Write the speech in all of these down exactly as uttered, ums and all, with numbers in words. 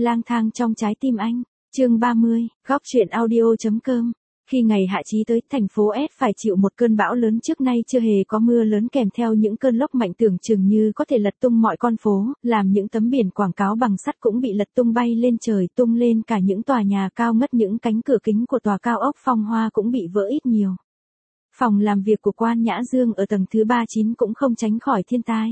Lang thang trong trái tim anh. Chương ba mươi, góc truyện audio.com. Khi ngày hạ chí tới, thành phố S phải chịu một cơn bão lớn, trước nay chưa hề có mưa lớn kèm theo những cơn lốc mạnh tưởng chừng như có thể lật tung mọi con phố, làm những tấm biển quảng cáo bằng sắt cũng bị lật tung bay lên trời, tung lên cả những tòa nhà cao ngất, những cánh cửa kính của tòa cao ốc Phong Hoa cũng bị vỡ ít nhiều. Phòng làm việc của Quan Nhã Dương ở tầng thứ ba mươi chín cũng không tránh khỏi thiên tai.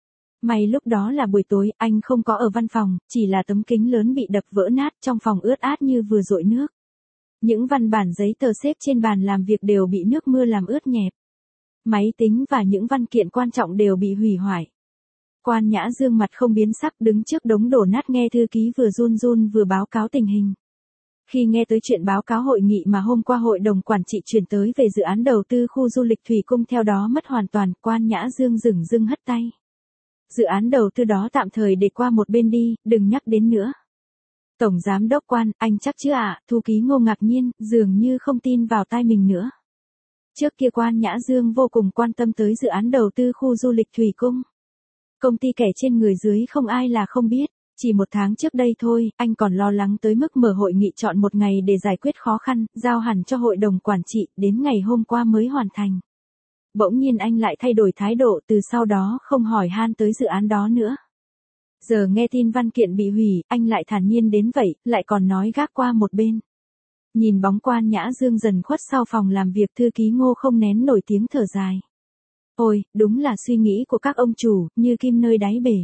May lúc đó là buổi tối, anh không có ở văn phòng, chỉ là tấm kính lớn bị đập vỡ nát, trong phòng ướt át như vừa dội nước. Những văn bản giấy tờ xếp trên bàn làm việc đều bị nước mưa làm ướt nhẹp. Máy tính và những văn kiện quan trọng đều bị hủy hoại. Quan Nhã Dương mặt không biến sắc đứng trước đống đổ nát nghe thư ký vừa run run vừa báo cáo tình hình. Khi nghe tới chuyện báo cáo hội nghị mà hôm qua hội đồng quản trị chuyển tới về dự án đầu tư khu du lịch Thủy Cung theo đó mất hoàn toàn, Quan Nhã Dương dửng dưng hất tay. Dự án đầu tư đó tạm thời để qua một bên đi, đừng nhắc đến nữa. Tổng giám đốc Quan, anh chắc chứ ạ? À? Thư ký Ngô ngạc nhiên, dường như không tin vào tai mình nữa. Trước kia Quan Nhã Dương vô cùng quan tâm tới dự án đầu tư khu du lịch Thủy Cung. Công ty kẻ trên người dưới không ai là không biết. Chỉ một tháng trước đây thôi, anh còn lo lắng tới mức mở hội nghị chọn một ngày để giải quyết khó khăn, giao hẳn cho hội đồng quản trị, đến ngày hôm qua mới hoàn thành. Bỗng nhiên anh lại thay đổi thái độ, từ sau đó không hỏi han tới dự án đó nữa. Giờ nghe tin văn kiện bị hủy, anh lại thản nhiên đến vậy, lại còn nói gác qua một bên. Nhìn bóng Quan Nhã Dương dần khuất sau phòng làm việc, thư ký Ngô không nén nổi tiếng thở dài. Ôi, đúng là suy nghĩ của các ông chủ, như kim nơi đáy bể.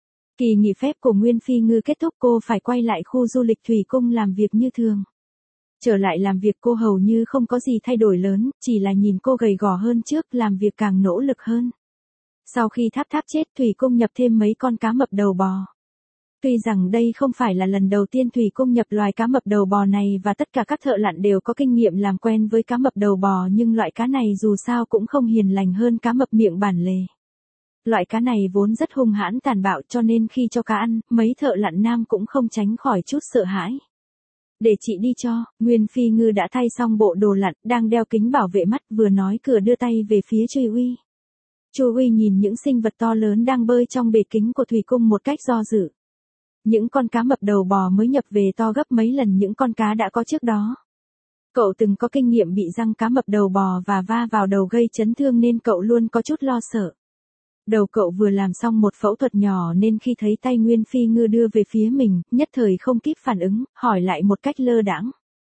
Kỳ nghỉ phép của Nguyên Phi Ngư kết thúc, cô phải quay lại khu du lịch Thủy Cung làm việc như thường. Trở lại làm việc cô hầu như không có gì thay đổi lớn, chỉ là nhìn cô gầy gò hơn trước, làm việc càng nỗ lực hơn. Sau khi tháp tháp chết, Thủy Cung nhập thêm mấy con cá mập đầu bò. Tuy rằng đây không phải là lần đầu tiên Thủy Cung nhập loài cá mập đầu bò này và tất cả các thợ lặn đều có kinh nghiệm làm quen với cá mập đầu bò, nhưng loại cá này dù sao cũng không hiền lành hơn cá mập miệng bản lề. Loại cá này vốn rất hung hãn tàn bạo, cho nên khi cho cá ăn, mấy thợ lặn nam cũng không tránh khỏi chút sợ hãi. Để chị đi cho. Nguyên Phi Ngư đã thay xong bộ đồ lặn, đang đeo kính bảo vệ mắt, vừa nói cửa đưa tay về phía Chu Uy. Chu Uy nhìn những sinh vật to lớn đang bơi trong bể kính của Thủy Cung một cách do dự. Những con cá mập đầu bò mới nhập về to gấp mấy lần những con cá đã có trước đó. Cậu từng có kinh nghiệm bị răng cá mập đầu bò và va vào đầu gây chấn thương nên cậu luôn có chút lo sợ. Đầu cậu vừa làm xong một phẫu thuật nhỏ nên khi thấy tay Nguyên Phi Ngư đưa về phía mình, nhất thời không kịp phản ứng, hỏi lại một cách lơ đãng.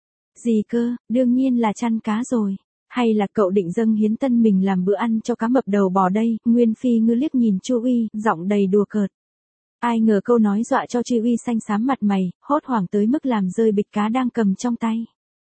Gì cơ? Đương nhiên là chăn cá rồi. Hay là cậu định dâng hiến tân mình làm bữa ăn cho cá mập đầu bò đây? Nguyên Phi Ngư liếc nhìn Chu Uy, giọng đầy đùa cợt. Ai ngờ câu nói dọa cho Chu Uy xanh xám mặt mày, hốt hoảng tới mức làm rơi bịch cá đang cầm trong tay.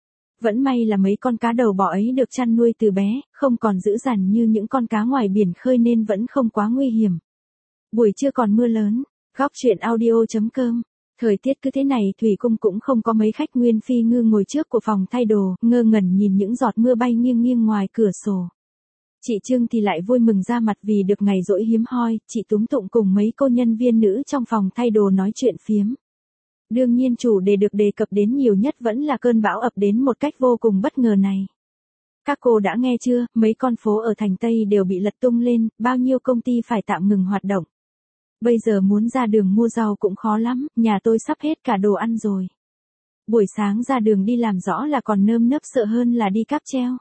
Vẫn may là mấy con cá đầu bò ấy được chăn nuôi từ bé, không còn dữ dằn như những con cá ngoài biển khơi nên vẫn không quá nguy hiểm. Buổi trưa còn mưa lớn. Góc truyện audio.com. Thời tiết cứ thế này, Thủy Cung cũng không có mấy khách. Nguyên Phi Ngư ngồi trước của phòng thay đồ, ngơ ngẩn nhìn những giọt mưa bay nghiêng nghiêng ngoài cửa sổ. Chị Trương thì lại vui mừng ra mặt vì được ngày rỗi hiếm hoi, chị túm tụng cùng mấy cô nhân viên nữ trong phòng thay đồ nói chuyện phiếm. Đương nhiên chủ đề được đề cập đến nhiều nhất vẫn là cơn bão ập đến một cách vô cùng bất ngờ này. Các cô đã nghe chưa, mấy con phố ở thành Tây đều bị lật tung lên, bao nhiêu công ty phải tạm ngừng hoạt động. Bây giờ muốn ra đường mua rau cũng khó lắm, nhà tôi sắp hết cả đồ ăn rồi. Buổi sáng ra đường đi làm rõ là còn nơm nớp sợ hơn là đi cáp treo.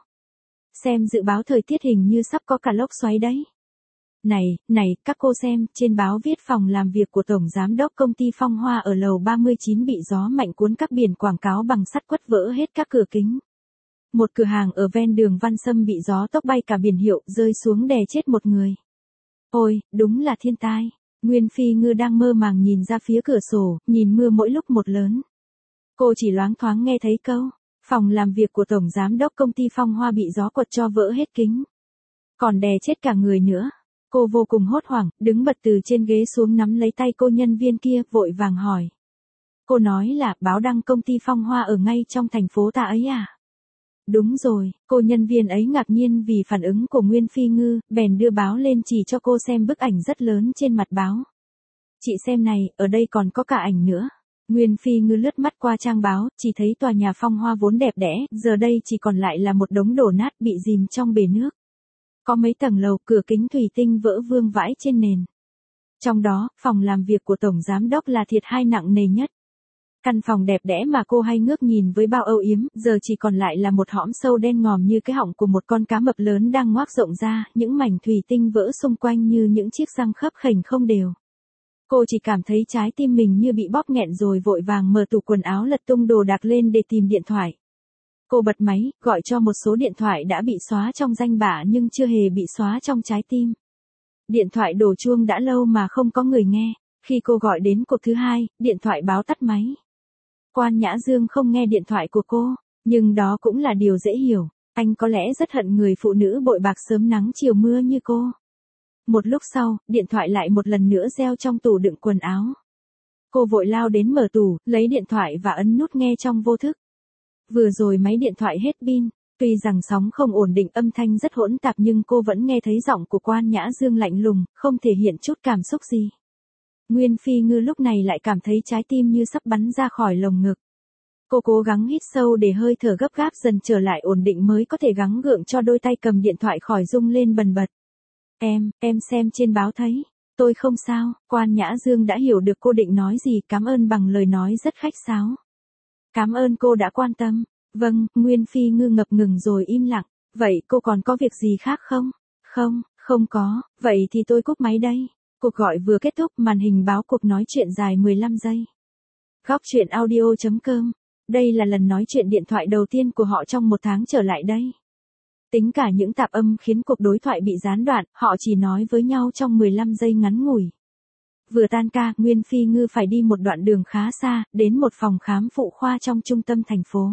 Xem dự báo thời tiết hình như sắp có cả lốc xoáy đấy. Này, này, các cô xem, trên báo viết phòng làm việc của Tổng Giám đốc Công ty Phong Hoa ở lầu ba mươi chín bị gió mạnh cuốn các biển quảng cáo bằng sắt quất vỡ hết các cửa kính. Một cửa hàng ở ven đường Văn Sâm bị gió tốc bay cả biển hiệu, rơi xuống đè chết một người. Ôi, đúng là thiên tai. Nguyên Phi Ngư đang mơ màng nhìn ra phía cửa sổ, nhìn mưa mỗi lúc một lớn. Cô chỉ loáng thoáng nghe thấy câu, phòng làm việc của Tổng Giám đốc Công ty Phong Hoa bị gió quật cho vỡ hết kính. Còn đè chết cả người nữa. Cô vô cùng hốt hoảng, đứng bật từ trên ghế xuống nắm lấy tay cô nhân viên kia, vội vàng hỏi. Cô nói là báo đăng Công ty Phong Hoa ở ngay trong thành phố ta ấy à? Đúng rồi, cô nhân viên ấy ngạc nhiên vì phản ứng của Nguyên Phi Ngư, bèn đưa báo lên chỉ cho cô xem bức ảnh rất lớn trên mặt báo. Chị xem này, ở đây còn có cả ảnh nữa. Nguyên Phi Ngư lướt mắt qua trang báo, chỉ thấy tòa nhà Phong Hoa vốn đẹp đẽ, giờ đây chỉ còn lại là một đống đổ nát bị dìm trong bể nước. Có mấy tầng lầu, cửa kính thủy tinh vỡ vương vãi trên nền. Trong đó, phòng làm việc của Tổng Giám đốc là thiệt hai nặng nề nhất. Căn phòng đẹp đẽ mà cô hay ngước nhìn với bao âu yếm, giờ chỉ còn lại là một hõm sâu đen ngòm như cái họng của một con cá mập lớn đang ngoác rộng ra, những mảnh thủy tinh vỡ xung quanh như những chiếc răng khớp khểnh không đều. Cô chỉ cảm thấy trái tim mình như bị bóp nghẹn rồi vội vàng mở tủ quần áo lật tung đồ đạc lên để tìm điện thoại. Cô bật máy, gọi cho một số điện thoại đã bị xóa trong danh bạ nhưng chưa hề bị xóa trong trái tim. Điện thoại đổ chuông đã lâu mà không có người nghe. Khi cô gọi đến cuộc thứ hai, điện thoại báo tắt máy. Quan Nhã Dương không nghe điện thoại của cô, nhưng đó cũng là điều dễ hiểu. Anh có lẽ rất hận người phụ nữ bội bạc sớm nắng chiều mưa như cô. Một lúc sau, điện thoại lại một lần nữa reo trong tủ đựng quần áo. Cô vội lao đến mở tủ, lấy điện thoại và ấn nút nghe trong vô thức. Vừa rồi máy điện thoại hết pin, tuy rằng sóng không ổn định, âm thanh rất hỗn tạp nhưng cô vẫn nghe thấy giọng của Quan Nhã Dương lạnh lùng, không thể hiện chút cảm xúc gì. Nguyên Phi Ngư lúc này lại cảm thấy trái tim như sắp bắn ra khỏi lồng ngực. Cô cố gắng hít sâu để hơi thở gấp gáp dần trở lại ổn định mới có thể gắng gượng cho đôi tay cầm điện thoại khỏi rung lên bần bật. Em, em xem trên báo thấy. Tôi không sao. Quan Nhã Dương đã hiểu được cô định nói gì, cảm ơn bằng lời nói rất khách sáo. Cảm ơn cô đã quan tâm. Vâng, Nguyên Phi Ngư ngập ngừng rồi im lặng. Vậy cô còn có việc gì khác không? Không, không có. Vậy thì tôi cúp máy đây. Cuộc gọi vừa kết thúc, màn hình báo cuộc nói chuyện dài mười lăm giây. Góc truyện audio chấm com. Đây là lần nói chuyện điện thoại đầu tiên của họ trong một tháng trở lại đây. Tính cả những tạp âm khiến cuộc đối thoại bị gián đoạn, họ chỉ nói với nhau trong mười lăm giây ngắn ngủi. Vừa tan ca, Nguyên Phi Ngư phải đi một đoạn đường khá xa, đến một phòng khám phụ khoa trong trung tâm thành phố.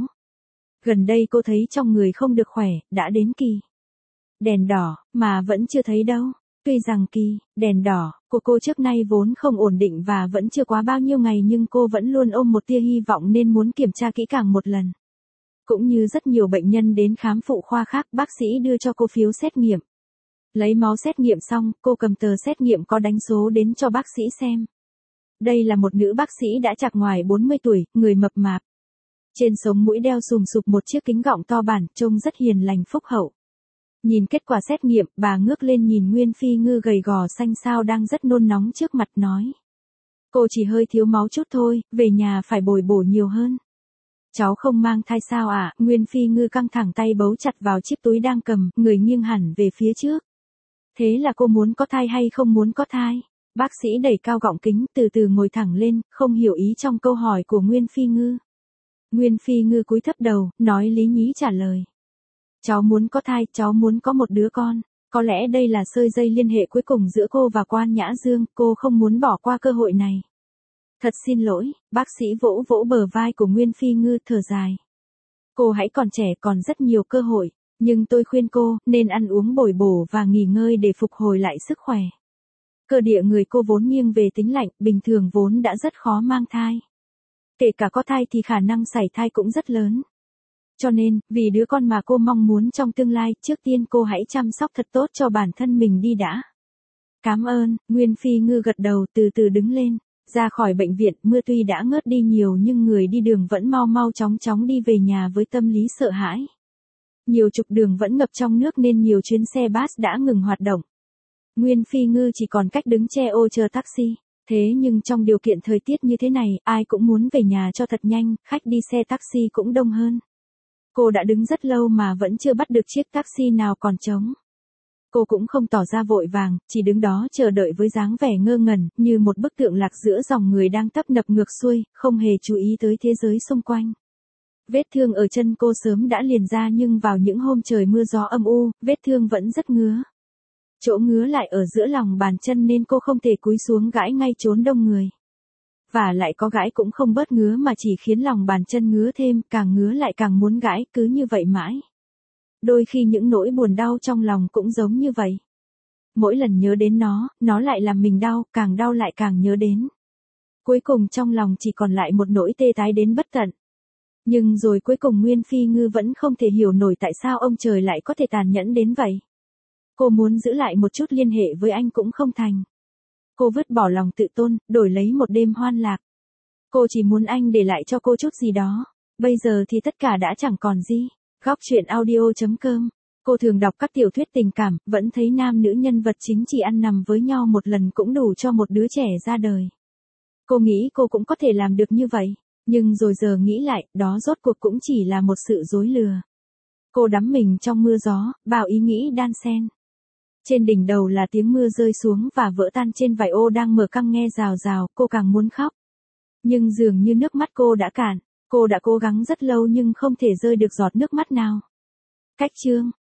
Gần đây cô thấy trong người không được khỏe, đã đến kỳ. Đèn đỏ, mà vẫn chưa thấy đâu. Tuy rằng kỳ, đèn đỏ, của cô trước nay vốn không ổn định và vẫn chưa quá bao nhiêu ngày nhưng cô vẫn luôn ôm một tia hy vọng nên muốn kiểm tra kỹ càng một lần. Cũng như rất nhiều bệnh nhân đến khám phụ khoa khác, bác sĩ đưa cho cô phiếu xét nghiệm. Lấy máu xét nghiệm xong, cô cầm tờ xét nghiệm có đánh số đến cho bác sĩ xem. Đây là một nữ bác sĩ đã chạc ngoài bốn mươi tuổi, người mập mạp. Trên sống mũi đeo sùm sụp một chiếc kính gọng to bản, trông rất hiền lành phúc hậu. Nhìn kết quả xét nghiệm, bà ngước lên nhìn Nguyên Phi Ngư gầy gò xanh xao đang rất nôn nóng trước mặt nói. Cô chỉ hơi thiếu máu chút thôi, về nhà phải bồi bổ nhiều hơn. Cháu không mang thai sao ạ? À? Nguyên Phi Ngư căng thẳng tay bấu chặt vào chiếc túi đang cầm, người nghiêng hẳn về phía trước. Thế là cô muốn có thai hay không muốn có thai? Bác sĩ đẩy cao gọng kính, từ từ ngồi thẳng lên, không hiểu ý trong câu hỏi của Nguyên Phi Ngư. Nguyên Phi Ngư cúi thấp đầu, nói lý nhí trả lời. Cháu muốn có thai, cháu muốn có một đứa con. Có lẽ đây là sợi dây liên hệ cuối cùng giữa cô và Quan Nhã Dương, cô không muốn bỏ qua cơ hội này. Thật xin lỗi, bác sĩ vỗ vỗ bờ vai của Nguyên Phi Ngư thở dài. Cô hãy còn trẻ, còn rất nhiều cơ hội, nhưng tôi khuyên cô nên ăn uống bồi bổ và nghỉ ngơi để phục hồi lại sức khỏe. Cơ địa người cô vốn nghiêng về tính lạnh, bình thường vốn đã rất khó mang thai. Kể cả có thai thì khả năng sảy thai cũng rất lớn. Cho nên, vì đứa con mà cô mong muốn trong tương lai, trước tiên cô hãy chăm sóc thật tốt cho bản thân mình đi đã. Cảm ơn, Nguyên Phi Ngư gật đầu từ từ đứng lên. Ra khỏi bệnh viện, mưa tuy đã ngớt đi nhiều nhưng người đi đường vẫn mau mau chóng chóng đi về nhà với tâm lý sợ hãi. Nhiều trục đường vẫn ngập trong nước nên nhiều chuyến xe bus đã ngừng hoạt động. Nguyên Phi Ngư chỉ còn cách đứng che ô chờ taxi. Thế nhưng trong điều kiện thời tiết như thế này, ai cũng muốn về nhà cho thật nhanh, khách đi xe taxi cũng đông hơn. Cô đã đứng rất lâu mà vẫn chưa bắt được chiếc taxi nào còn trống. Cô cũng không tỏ ra vội vàng, chỉ đứng đó chờ đợi với dáng vẻ ngơ ngẩn, như một bức tượng lạc giữa dòng người đang tấp nập ngược xuôi, không hề chú ý tới thế giới xung quanh. Vết thương ở chân cô sớm đã liền ra nhưng vào những hôm trời mưa gió âm u, vết thương vẫn rất ngứa. Chỗ ngứa lại ở giữa lòng bàn chân nên cô không thể cúi xuống gãi ngay chốn đông người. Và lại có gãi cũng không bớt ngứa mà chỉ khiến lòng bàn chân ngứa thêm, càng ngứa lại càng muốn gãi, cứ như vậy mãi. Đôi khi những nỗi buồn đau trong lòng cũng giống như vậy. Mỗi lần nhớ đến nó, nó lại làm mình đau, càng đau lại càng nhớ đến. Cuối cùng trong lòng chỉ còn lại một nỗi tê tái đến bất tận. Nhưng rồi cuối cùng Nguyên Phi Ngư vẫn không thể hiểu nổi tại sao ông trời lại có thể tàn nhẫn đến vậy. Cô muốn giữ lại một chút liên hệ với anh cũng không thành. Cô vứt bỏ lòng tự tôn, đổi lấy một đêm hoan lạc. Cô chỉ muốn anh để lại cho cô chút gì đó. Bây giờ thì tất cả đã chẳng còn gì. Góc truyện audio chấm com. Cô thường đọc các tiểu thuyết tình cảm, vẫn thấy nam nữ nhân vật chính chỉ ăn nằm với nhau một lần cũng đủ cho một đứa trẻ ra đời. Cô nghĩ cô cũng có thể làm được như vậy. Nhưng rồi giờ nghĩ lại, đó rốt cuộc cũng chỉ là một sự dối lừa. Cô đắm mình trong mưa gió, bao ý nghĩ đan xen. Trên đỉnh đầu là tiếng mưa rơi xuống và vỡ tan trên vải ô đang mở căng nghe rào rào, cô càng muốn khóc. Nhưng dường như nước mắt cô đã cạn, cô đã cố gắng rất lâu nhưng không thể rơi được giọt nước mắt nào. Cách chương